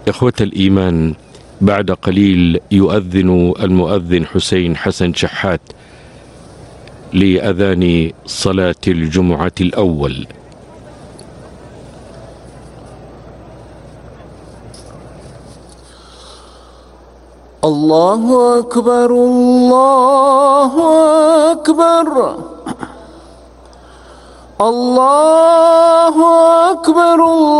إخوة الإيمان، بعد قليل يؤذن المؤذن حسين حسن شحات لأذان صلاة الجمعة الأول. الله أكبر الله أكبر الله أكبر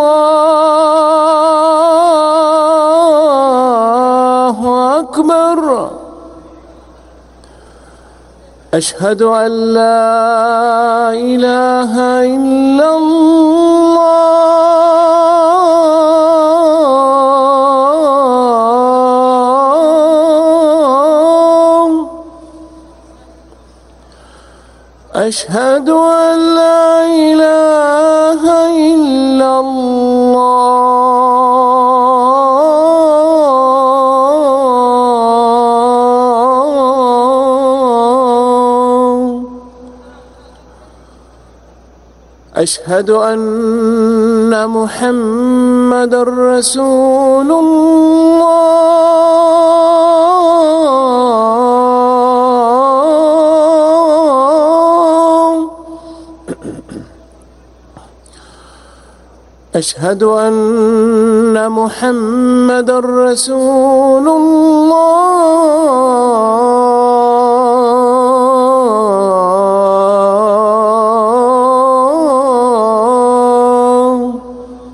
الله أكبر. أشهد أن لا إله إلا الله أشهد أن لا إله إلا الله أشهد أن محمدًا رسول الله أشهد أن محمدًا رسول الله.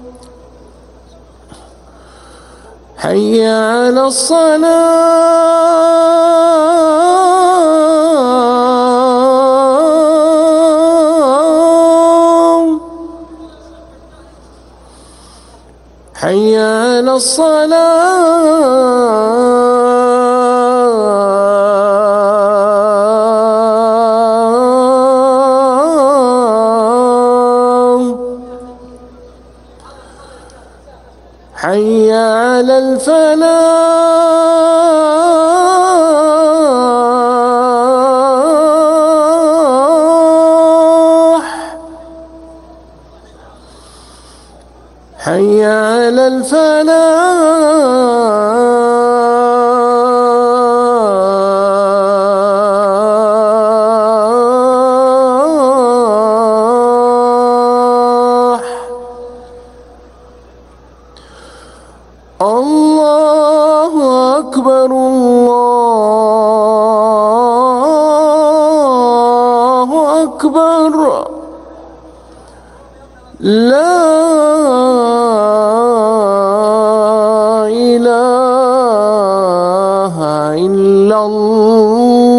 حي على الصلاة حي على الصلاة حي على الفلاح حي على الفلاح. الله أكبر الله أكبر. لا إله إلا الله.